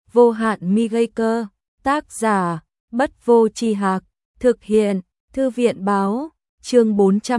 Vô hạn mi gây cơ. Tác giả Bất Vô Tri Hạc. Thực hiện Thư viện Báo. Chương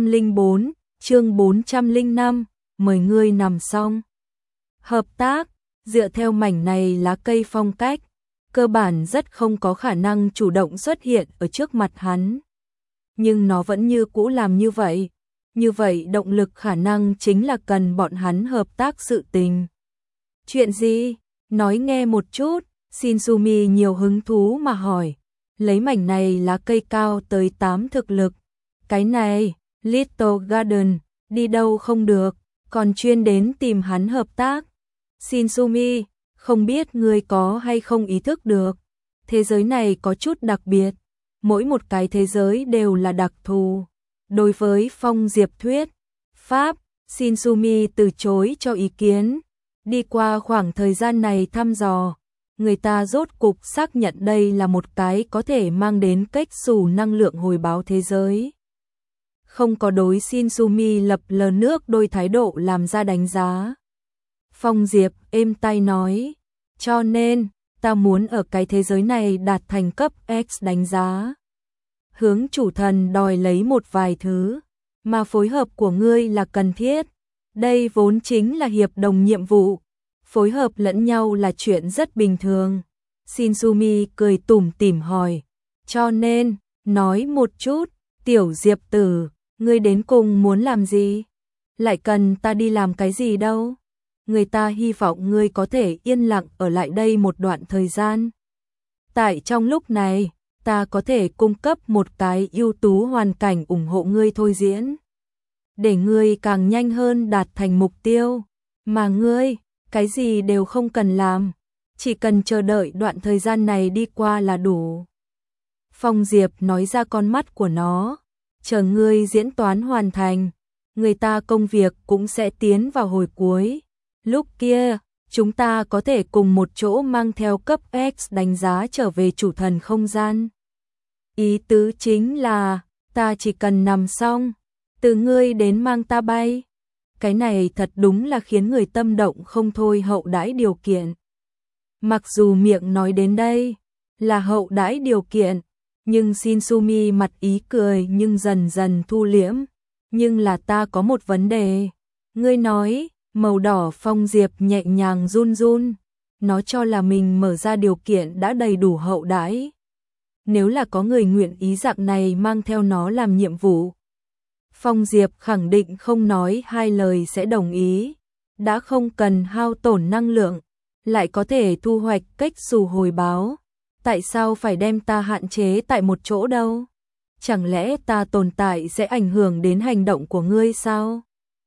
404, chương 405, mời ngươi nằm xong. Hợp tác, dựa theo mảnh này lá cây phong cách, cơ bản rất không có khả năng chủ động xuất hiện ở trước mặt hắn. Nhưng nó vẫn như cũ làm như vậy. Như vậy động lực khả năng chính là cần bọn hắn hợp tác sự tình. Chuyện gì? Nói nghe một chút. Shinsumi nhiều hứng thú mà hỏi. Lấy mảnh này lá cây cao tới 8 thực lực. Cái này, Little Garden, đi đâu không được, còn chuyên đến tìm hắn hợp tác. Shinsumi, không biết ngươi có hay không ý thức được. Thế giới này có chút đặc biệt. Mỗi một cái thế giới đều là đặc thù. Đối với Phong Diệp thuyết pháp, Shinsumi từ chối cho ý kiến. Đi qua khoảng thời gian này thăm dò, người ta rốt cục xác nhận đây là một cái có thể mang đến cách xù năng lượng hồi báo thế giới. Không có đối Shinsumi lập lờ nước đôi thái độ làm ra đánh giá. Phong Diệp êm tai nói, cho nên, ta muốn ở cái thế giới này đạt thành cấp X đánh giá. Hướng chủ thần đòi lấy một vài thứ, mà phối hợp của ngươi là cần thiết. Đây vốn chính là hiệp đồng nhiệm vụ. Phối hợp lẫn nhau là chuyện rất bình thường. Shinsumi cười tủm tỉm hỏi. Cho nên, nói một chút, tiểu Diệp tử, ngươi đến cùng muốn làm gì? Lại cần ta đi làm cái gì đâu? Người ta hy vọng ngươi có thể yên lặng ở lại đây một đoạn thời gian. Tại trong lúc này, ta có thể cung cấp một cái ưu tú hoàn cảnh ủng hộ ngươi thôi diễn. Để ngươi càng nhanh hơn đạt thành mục tiêu. Mà ngươi, cái gì đều không cần làm. Chỉ cần chờ đợi đoạn thời gian này đi qua là đủ. Phong Diệp nói ra con mắt của nó. Chờ ngươi diễn toán hoàn thành, người ta công việc cũng sẽ tiến vào hồi cuối. Lúc kia, chúng ta có thể cùng một chỗ mang theo cấp X đánh giá trở về chủ thần không gian. Ý tứ chính là, ta chỉ cần nằm xong, từ ngươi đến mang ta bay. Cái này thật đúng là khiến người tâm động không thôi. Hậu đãi điều kiện. Mặc dù miệng nói đến đây là hậu đãi điều kiện, nhưng Shinsumi mặt ý cười nhưng dần dần thu liễm. Nhưng là ta có một vấn đề. Ngươi nói, màu đỏ Phong Diệp nhẹ nhàng run run. Nó cho là mình mở ra điều kiện đã đầy đủ hậu đãi. Nếu là có người nguyện ý dạng này mang theo nó làm nhiệm vụ, Phong Diệp khẳng định không nói hai lời sẽ đồng ý. Đã không cần hao tổn năng lượng, lại có thể thu hoạch cách xù hồi báo. Tại sao phải đem ta hạn chế tại một chỗ đâu? Chẳng lẽ ta tồn tại sẽ ảnh hưởng đến hành động của ngươi sao?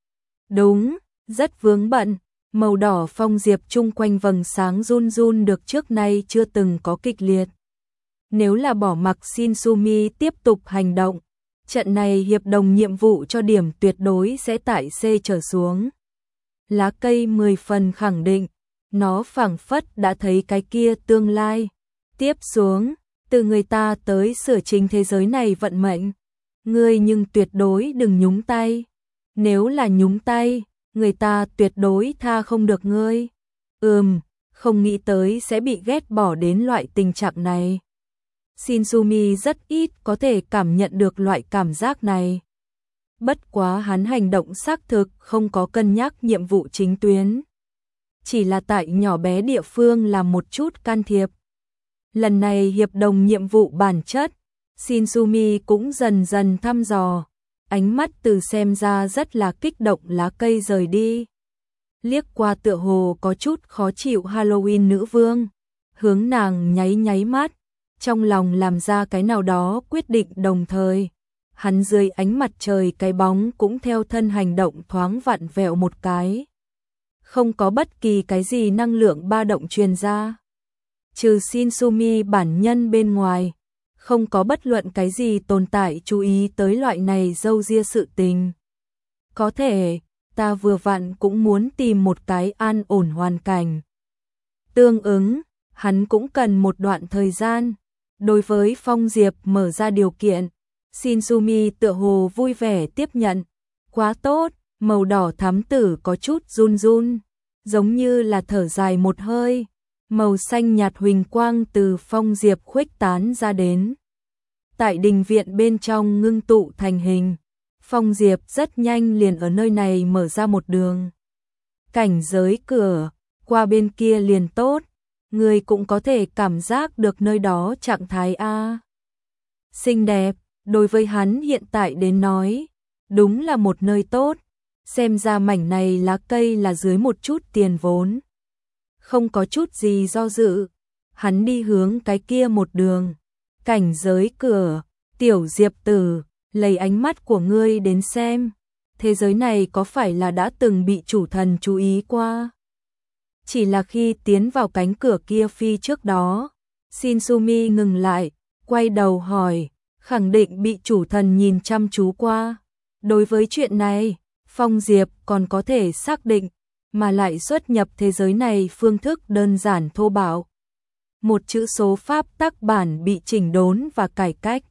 Đúng, rất vướng bận. Màu đỏ Phong Diệp chung quanh vầng sáng run run được trước nay chưa từng có kịch liệt. Nếu là bỏ mặc Shinsumi tiếp tục hành động, trận này hiệp đồng nhiệm vụ cho điểm tuyệt đối sẽ tại C trở xuống. Lá cây 10 phần khẳng định, nó phảng phất đã thấy cái kia tương lai. Tiếp xuống, từ người ta tới sửa chỉnh thế giới này vận mệnh. Ngươi nhưng tuyệt đối đừng nhúng tay. Nếu là nhúng tay, người ta tuyệt đối tha không được ngươi. Không nghĩ tới sẽ bị ghét bỏ đến loại tình trạng này. Shinsumi rất ít có thể cảm nhận được loại cảm giác này. Bất quá hắn hành động xác thực không có cân nhắc nhiệm vụ chính tuyến. Chỉ là tại nhỏ bé địa phương làm một chút can thiệp. Lần này hiệp đồng nhiệm vụ bản chất, Shinsumi cũng dần dần thăm dò. Ánh mắt từ xem ra rất là kích động lá cây rời đi. Liếc qua tựa hồ có chút khó chịu Halloween nữ vương. Hướng nàng nháy nháy mắt. Trong lòng làm ra cái nào đó quyết định đồng thời. Hắn dưới ánh mặt trời cái bóng cũng theo thân hành động thoáng vặn vẹo một cái. Không có bất kỳ cái gì năng lượng ba động truyền ra. Trừ Shinsumi bản nhân bên ngoài, không có bất luận cái gì tồn tại chú ý tới loại này râu ria sự tình. Có thể, ta vừa vặn cũng muốn tìm một cái an ổn hoàn cảnh. Tương ứng, hắn cũng cần một đoạn thời gian. Đối với Phong Diệp mở ra điều kiện, Shinsumi tựa hồ vui vẻ tiếp nhận. Quá tốt, màu đỏ thắm tử có chút run run, giống như là thở dài một hơi. Màu xanh nhạt huỳnh quang từ phong diệp khuếch tán ra đến. Tại đình viện bên trong ngưng tụ thành hình. Phong diệp rất nhanh liền ở nơi này mở ra một đường. Cảnh giới cửa, qua bên kia liền tốt. Người cũng có thể cảm giác được nơi đó trạng thái A. Xinh đẹp, đối với hắn hiện tại đến nói, đúng là một nơi tốt. Xem ra mảnh này lá cây là dưới một chút tiền vốn. Không có chút gì do dự, hắn đi hướng cái kia một đường. Cảnh giới cửa, tiểu diệp tử, lấy ánh mắt của ngươi đến xem. Thế giới này có phải là đã từng bị chủ thần chú ý qua? Chỉ là khi tiến vào cánh cửa kia phi trước đó, Shinsumi ngừng lại, quay đầu hỏi, khẳng định bị chủ thần nhìn chăm chú qua. Đối với chuyện này, Phong Diệp còn có thể xác định, mà lại xuất nhập thế giới này phương thức đơn giản thô bạo. Một chữ số pháp tắc bản bị chỉnh đốn và cải cách,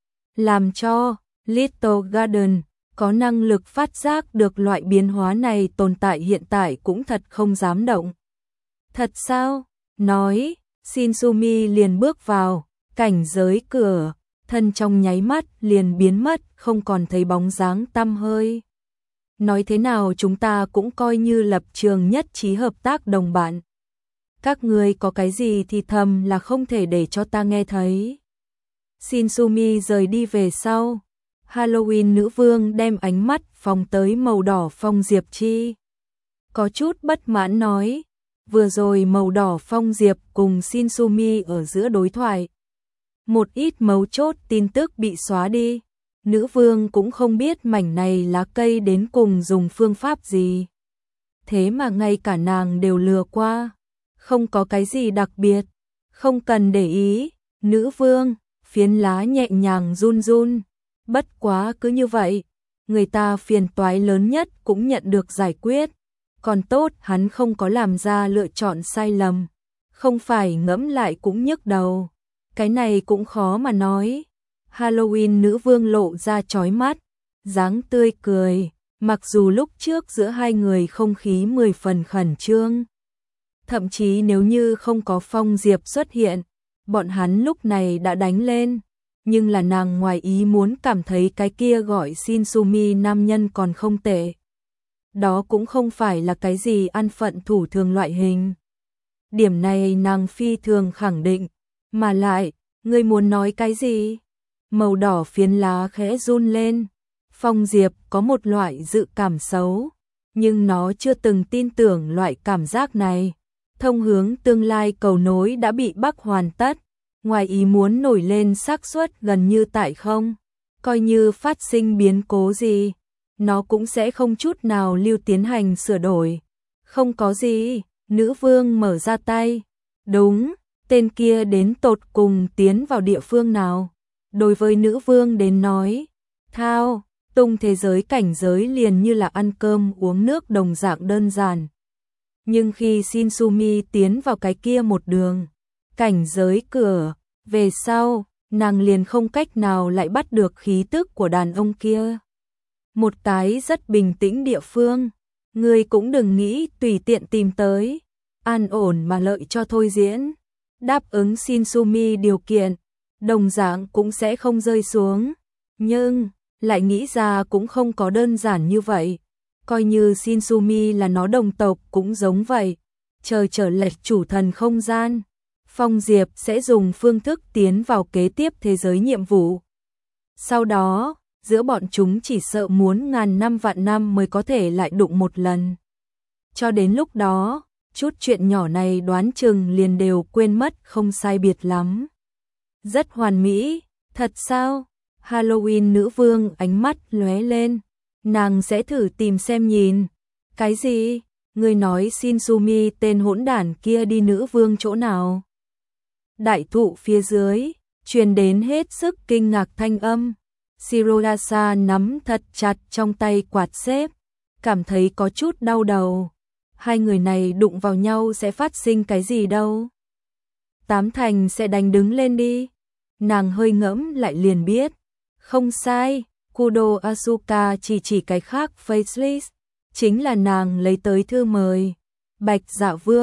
làm cho Little Garden có năng lực phát giác được loại biến hóa này tồn tại hiện tại cũng thật không dám động. Thật sao? Nói, Shinsumi liền bước vào, cảnh giới cửa, thân trong nháy mắt liền biến mất, không còn thấy bóng dáng tăm hơi. Nói thế nào chúng ta cũng coi như lập trường nhất trí hợp tác đồng bạn. Các người có cái gì thì thầm là không thể để cho ta nghe thấy. Shinsumi rời đi về sau. Halloween nữ vương đem ánh mắt phóng tới màu đỏ phong diệp chi. Có chút bất mãn nói, vừa rồi màu đỏ phong diệp cùng Shinsumi ở giữa đối thoại. Một ít mấu chốt tin tức bị xóa đi. Nữ vương cũng không biết mảnh này lá cây đến cùng dùng phương pháp gì. Thế mà ngay cả nàng đều lừa qua. Không có cái gì đặc biệt. Không cần để ý. Nữ vương, phiến lá nhẹ nhàng run run. Bất quá cứ như vậy. Người ta phiền toái lớn nhất cũng nhận được giải quyết. Còn tốt hắn không có làm ra lựa chọn sai lầm. Không phải ngẫm lại cũng nhức đầu. Cái này cũng khó mà nói. Halloween nữ vương lộ ra chói mắt, dáng tươi cười, mặc dù lúc trước giữa hai người không khí 10 phần khẩn trương. Thậm chí nếu như không có Phong Diệp xuất hiện, bọn hắn lúc này đã đánh lên. Nhưng là nàng ngoài ý muốn cảm thấy cái kia gọi Shinsumi nam nhân còn không tệ. Đó cũng không phải là cái gì ăn phận thủ thường loại hình. Điểm này nàng phi thường khẳng định, mà lại, ngươi muốn nói cái gì? Màu đỏ phiến lá khẽ run lên. Phong Diệp có một loại dự cảm xấu, nhưng nó chưa từng tin tưởng loại cảm giác này. Thông hướng tương lai cầu nối đã bị bắc hoàn tất, ngoài ý muốn nổi lên xác suất gần như tại không. Coi như phát sinh biến cố gì, nó cũng sẽ không chút nào lưu tiến hành sửa đổi. Không có gì, nữ vương mở ra tay. Đúng, tên kia đến tột cùng tiến vào địa phương nào? Đối với nữ vương đến nói, thao, tung thế giới cảnh giới liền như là ăn cơm uống nước đồng dạng đơn giản. Nhưng khi Shinsumi tiến vào cái kia một đường, cảnh giới cửa, về sau, nàng liền không cách nào lại bắt được khí tức của đàn ông kia. Một cái rất bình tĩnh địa phương, người cũng đừng nghĩ tùy tiện tìm tới, an ổn mà lợi cho thôi diễn. Đáp ứng Shinsumi điều kiện, đồng dạng cũng sẽ không rơi xuống, nhưng lại nghĩ ra cũng không có đơn giản như vậy. Coi như Shinsumi là nó đồng tộc cũng giống vậy, chờ trở lệch chủ thần không gian, Phong Diệp sẽ dùng phương thức tiến vào kế tiếp thế giới nhiệm vụ. Sau đó, giữa bọn chúng chỉ sợ muốn ngàn năm vạn năm mới có thể lại đụng một lần. Cho đến lúc đó, chút chuyện nhỏ này đoán chừng liền đều quên mất không sai biệt lắm. Rất hoàn mỹ, thật sao? Halloween nữ vương ánh mắt lóe lên, nàng sẽ thử tìm xem nhìn. Cái gì? Người nói Shinsumi tên hỗn đản kia đi nữ vương chỗ nào? Đại thụ phía dưới, truyền đến hết sức kinh ngạc thanh âm. Shirogasa nắm thật chặt trong tay quạt xếp, cảm thấy có chút đau đầu. Hai người này đụng vào nhau sẽ phát sinh cái gì đâu? Tám thành sẽ đánh đứng lên đi. Nàng hơi ngẫm lại liền biết. Không sai, Kudo Asuka chỉ cái khác faceless, chính là nàng lấy tới thư mời. Bạch Dạ Vương,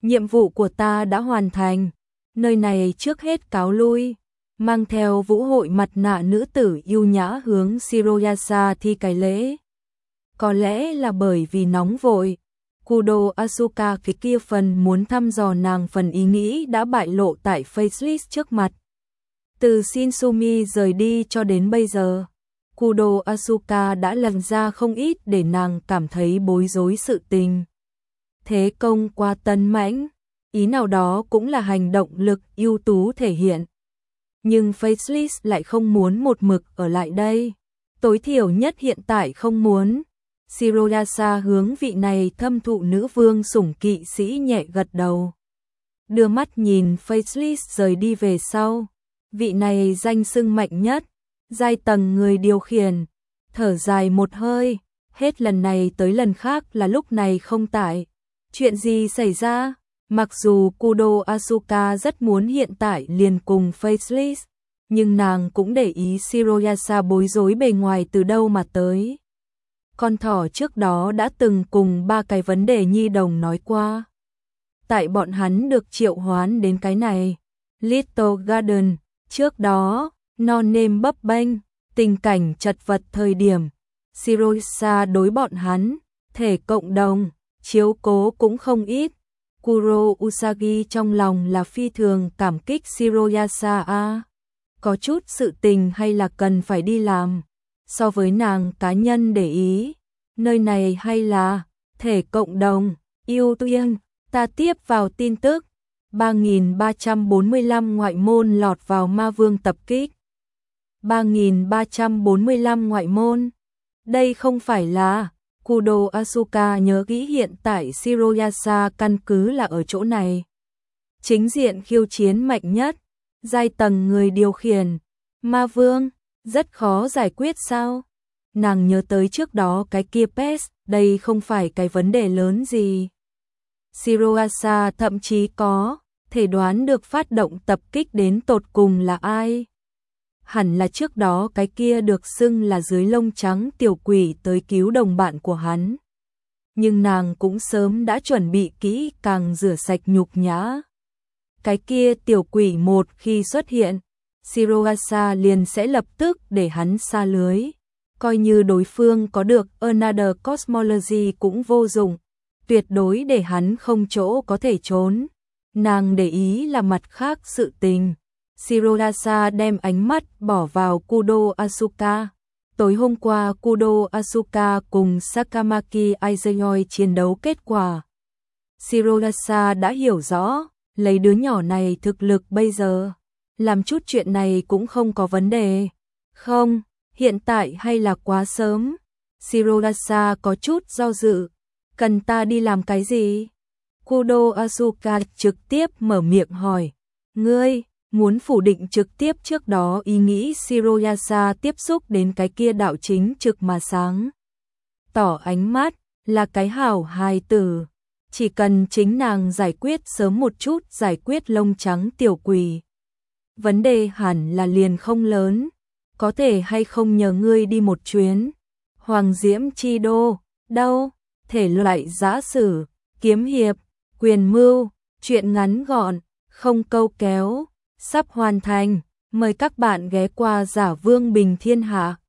Nhiệm vụ của ta đã hoàn thành, nơi này trước hết cáo lui. Mang theo vũ hội mặt nạ nữ tử yêu nhã hướng Shiroyasa thi cái lễ. Có lẽ là bởi vì nóng vội, Kudo Asuka cái kia phần muốn thăm dò nàng phần ý nghĩ đã bại lộ tại Faceless trước mặt. Từ Shinsumi rời đi cho đến bây giờ, Kudo Asuka đã lần ra không ít để nàng cảm thấy bối rối sự tình. Thế công quá tấn mãnh, ý nào đó cũng là hành động lực ưu tú thể hiện. Nhưng Faceless lại không muốn một mực ở lại đây. Tối thiểu nhất hiện tại không muốn. Shiroyasa hướng vị này thâm thụ nữ vương sủng kỵ sĩ nhẹ gật đầu. Đưa mắt nhìn Faceless rời đi về sau. Vị này danh xưng mạnh nhất, giai tầng người điều khiển. Thở dài một hơi, hết lần này tới lần khác là lúc này không tại. Chuyện gì xảy ra? Mặc dù Kudo Asuka rất muốn hiện tại liền cùng Faceless, nhưng nàng cũng để ý Shiroyasa bối rối bề ngoài từ đâu mà tới. Con thỏ trước đó đã từng cùng ba cái vấn đề nhi đồng nói qua. Tại bọn hắn được triệu hoán đến cái này, Little Garden, trước đó, non nêm bấp bênh, tình cảnh chật vật thời điểm, Shiroyasa đối bọn hắn, thể cộng đồng, chiếu cố cũng không ít. Kuro Usagi trong lòng là phi thường cảm kích Shiroyasa có chút sự tình hay là cần phải đi làm. So với nàng cá nhân để ý, nơi này hay là thể cộng đồng, yêu tuyên, ta tiếp vào tin tức, 3.345 ngoại môn lọt vào ma vương tập kích. 3.345 ngoại môn, đây không phải là... Kudo Asuka nhớ kỹ hiện tại Shiroyasa căn cứ là ở chỗ này. Chính diện khiêu chiến mạnh nhất, giai tầng người điều khiển, ma vương, rất khó giải quyết sao? Nàng nhớ tới trước đó cái kia pest, đây không phải cái vấn đề lớn gì. Shiroyasa thậm chí có thể đoán được phát động tập kích đến tột cùng là ai. Hẳn là trước đó cái kia được xưng là dưới lông trắng tiểu quỷ tới cứu đồng bạn của hắn. Nhưng nàng cũng sớm đã chuẩn bị kỹ càng rửa sạch nhục nhã. Cái kia tiểu quỷ một khi xuất hiện, Shiroyasa liền sẽ lập tức để hắn xa lưới. Coi như đối phương có được Another Cosmology cũng vô dụng, tuyệt đối để hắn không chỗ có thể trốn. Nàng để ý là mặt khác sự tình. Shiroyasa đem ánh mắt bỏ vào Kudo Asuka. Tối hôm qua Kudo Asuka cùng Sakamaki Aizaoi chiến đấu kết quả. Shiroyasa đã hiểu rõ, lấy đứa nhỏ này thực lực bây giờ, làm chút chuyện này cũng không có vấn đề. Không, hiện tại hay là quá sớm. Shiroyasa có chút do dự. Cần ta đi làm cái gì? Kudo Asuka trực tiếp mở miệng hỏi. Ngươi muốn phủ định trực tiếp trước đó ý nghĩ Shiroyasa tiếp xúc đến cái kia đạo chính trực mà sáng. Tỏ ánh mắt là cái hảo hài tử. Chỉ cần chính nàng giải quyết sớm một chút giải quyết lông trắng tiểu quỷ. Vấn đề hẳn là liền không lớn. Có thể hay không nhờ ngươi đi một chuyến. Hoàng Diễm Chi Đô, đâu? Thể loại giã sử, kiếm hiệp, quyền mưu, chuyện ngắn gọn, không câu kéo. Sắp hoàn thành, mời các bạn ghé qua Giả Vương Bình Thiên Hạ.